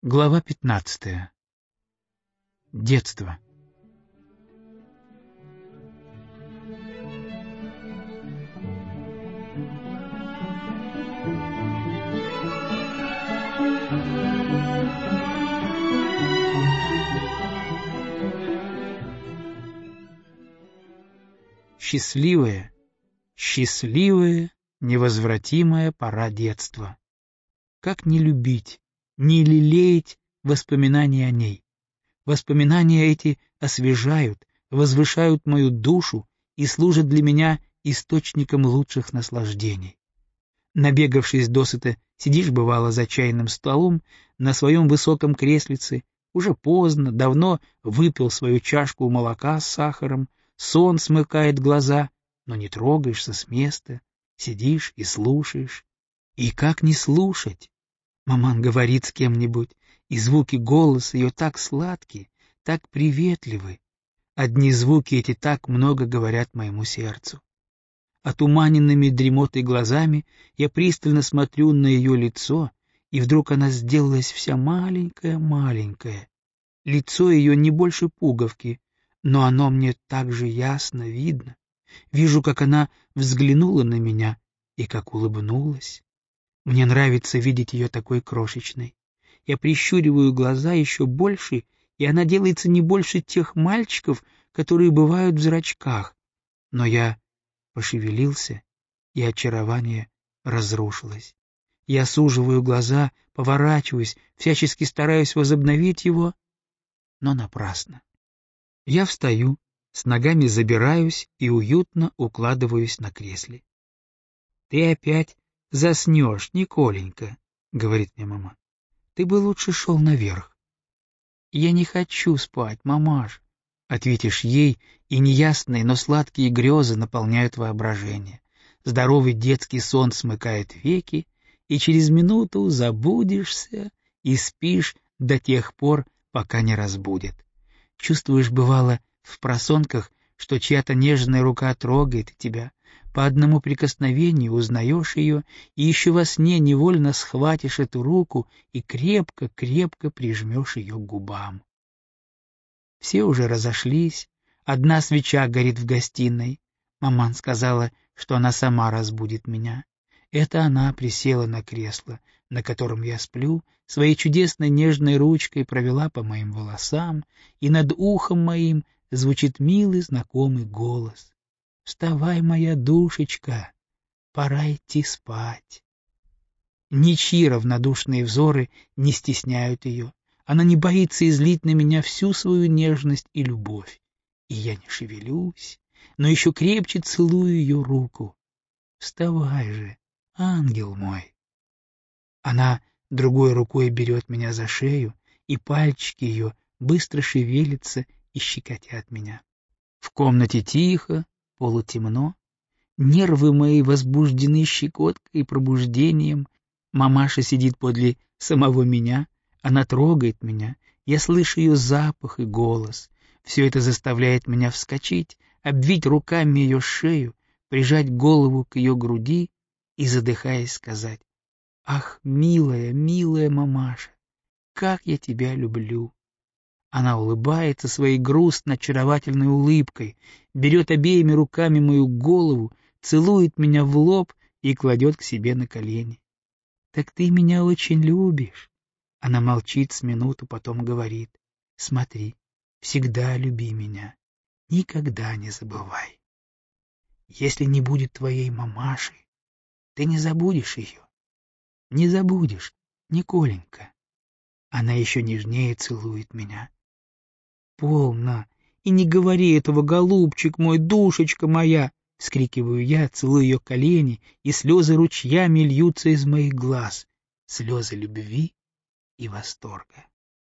Глава 15. Детство. Счастливая, невозвратимая пора детства. Как не любить, не лелеять воспоминания о ней? Воспоминания эти освежают, возвышают мою душу и служат для меня источником лучших наслаждений. Набегавшись досыта, сидишь, бывало, за чайным столом на своем высоком креслице, уже поздно, давно выпил свою чашку молока с сахаром, сон смыкает глаза, но не трогаешься с места, сидишь и слушаешь. И как не слушать? Маман говорит с кем-нибудь, и звуки голоса ее так сладкие, так приветливы. Одни звуки эти так много говорят моему сердцу. Отуманенными дремотой глазами я пристально смотрю на ее лицо, и вдруг она сделалась вся маленькая-маленькая. Лицо ее не больше пуговки, но оно мне так же ясно видно. Вижу, как она взглянула на меня и как улыбнулась. Мне нравится видеть ее такой крошечной. Я прищуриваю глаза еще больше, и она делается не больше тех мальчиков, которые бывают в зрачках. Но я пошевелился, и очарование разрушилось. Я суживаю глаза, поворачиваюсь, всячески стараюсь возобновить его, но напрасно. Я встаю, с ногами забираюсь и уютно укладываюсь на кресле. — Ты опять заснешь, Николенька, — говорит мне мама. — Ты бы лучше шел наверх. — Я не хочу спать, мамаш, — ответишь ей, и неясные, но сладкие грезы наполняют воображение. Здоровый детский сон смыкает веки, и через минуту забудешься и спишь до тех пор, пока не разбудит. Чувствуешь, бывало, в просонках, что чья-то нежная рука трогает тебя, по одному прикосновению узнаешь ее, и еще во сне невольно схватишь эту руку и крепко-крепко прижмешь ее к губам. Все уже разошлись, одна свеча горит в гостиной. Маман сказала, что она сама разбудит меня. Это она присела на кресло, на котором я сплю, своей чудесной нежной ручкой провела по моим волосам, и над ухом моим звучит милый знакомый голос. «Вставай, моя душечка, пора идти спать». Ничьи равнодушные взоры не стесняют ее. Она не боится излить на меня всю свою нежность и любовь. И я не шевелюсь, но еще крепче целую ее руку. «Вставай же, ангел мой». Она другой рукой берет меня за шею, и пальчики ее быстро шевелятся и щекотят меня. В комнате тихо, полутемно. Нервы мои возбуждены щекоткой и пробуждением. Мамаша сидит подле самого меня, она трогает меня, я слышу ее запах и голос. Все это заставляет меня вскочить, обвить руками ее шею, прижать голову к ее груди и, задыхаясь, сказать: «Ах, милая, милая мамаша, как я тебя люблю!» Она улыбается своей грустно-очаровательной улыбкой, берет обеими руками мою голову, целует меня в лоб и кладет к себе на колени. «Так ты меня очень любишь?» Она молчит с минуту, потом говорит: «Смотри, всегда люби меня, никогда не забывай. Если не будет твоей мамаши, ты не забудешь ее. Не забудешь, Николенька». Она еще нежнее целует меня. «Полно! И не говори этого, голубчик мой, душечка моя!» — вскрикиваю я, целую ее колени, и слезы ручьями льются из моих глаз, слезы любви и восторга.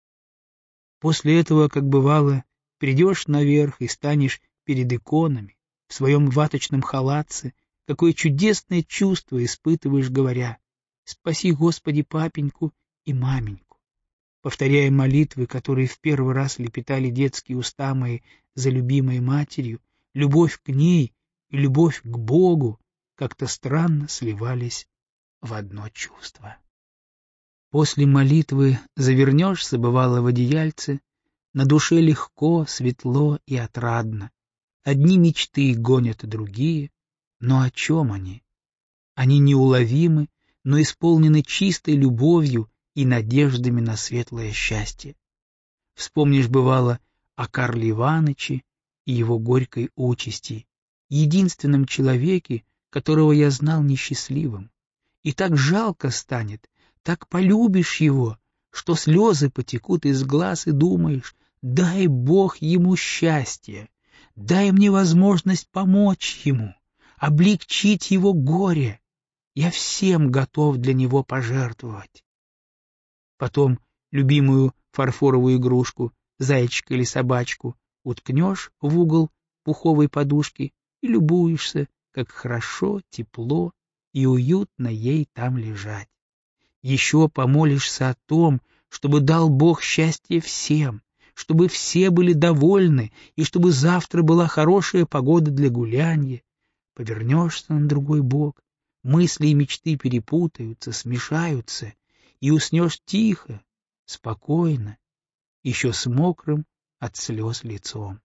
После этого, как бывало, придешь наверх и станешь перед иконами, в своем ваточном халатце, какое чудесное чувство испытываешь, говоря: «Спаси, Господи, папеньку и маменьку», повторяя молитвы, которые в первый раз лепетали детские уста мои за любимой матерью. Любовь к ней и любовь к Богу как-то странно сливались в одно чувство. После молитвы завернешься, бывало, в одеяльце, на душе легко, светло и отрадно. Одни мечты гонят другие, но о чем они? Они неуловимы, но исполнены чистой любовью и надеждами на светлое счастье. Вспомнишь, бывало, о Карле Иваныче и его горькой участи, единственном человеке, которого я знал несчастливым. И так жалко станет, так полюбишь его, что слезы потекут из глаз, и думаешь: дай Бог ему счастья, дай мне возможность помочь ему, облегчить его горе. Я всем готов для него пожертвовать. Потом любимую фарфоровую игрушку, зайчика или собачку, уткнешь в угол пуховой подушки и любуешься, как хорошо, тепло и уютно ей там лежать. Еще помолишься о том, чтобы дал Бог счастье всем, чтобы все были довольны и чтобы завтра была хорошая погода для гулянья. Повернешься на другой бок, мысли и мечты перепутаются, смешаются, и уснешь тихо, спокойно, еще с мокрым от слез лицом.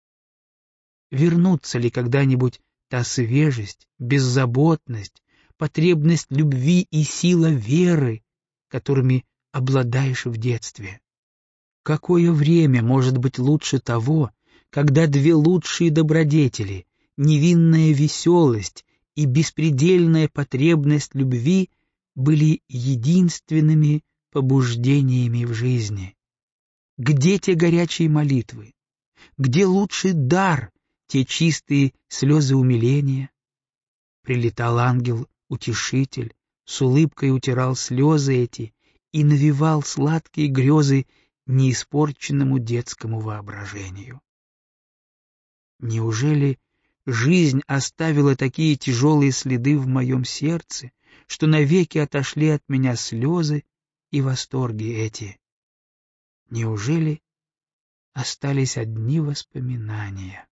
Вернутся ли когда-нибудь та свежесть, беззаботность, потребность любви и сила веры, которыми обладаешь в детстве? Какое время может быть лучше того, когда две лучшие добродетели, невинная веселость и беспредельная потребность любви, были единственными побуждениями в жизни? Где те горячие молитвы? Где лучший дар, те чистые слезы умиления? Прилетал ангел-утешитель, с улыбкой утирал слезы эти и навевал сладкие грезы неиспорченному детскому воображению. Неужели жизнь оставила такие тяжелые следы в моем сердце, что навеки отошли от меня слезы и восторги эти? Неужели остались одни воспоминания?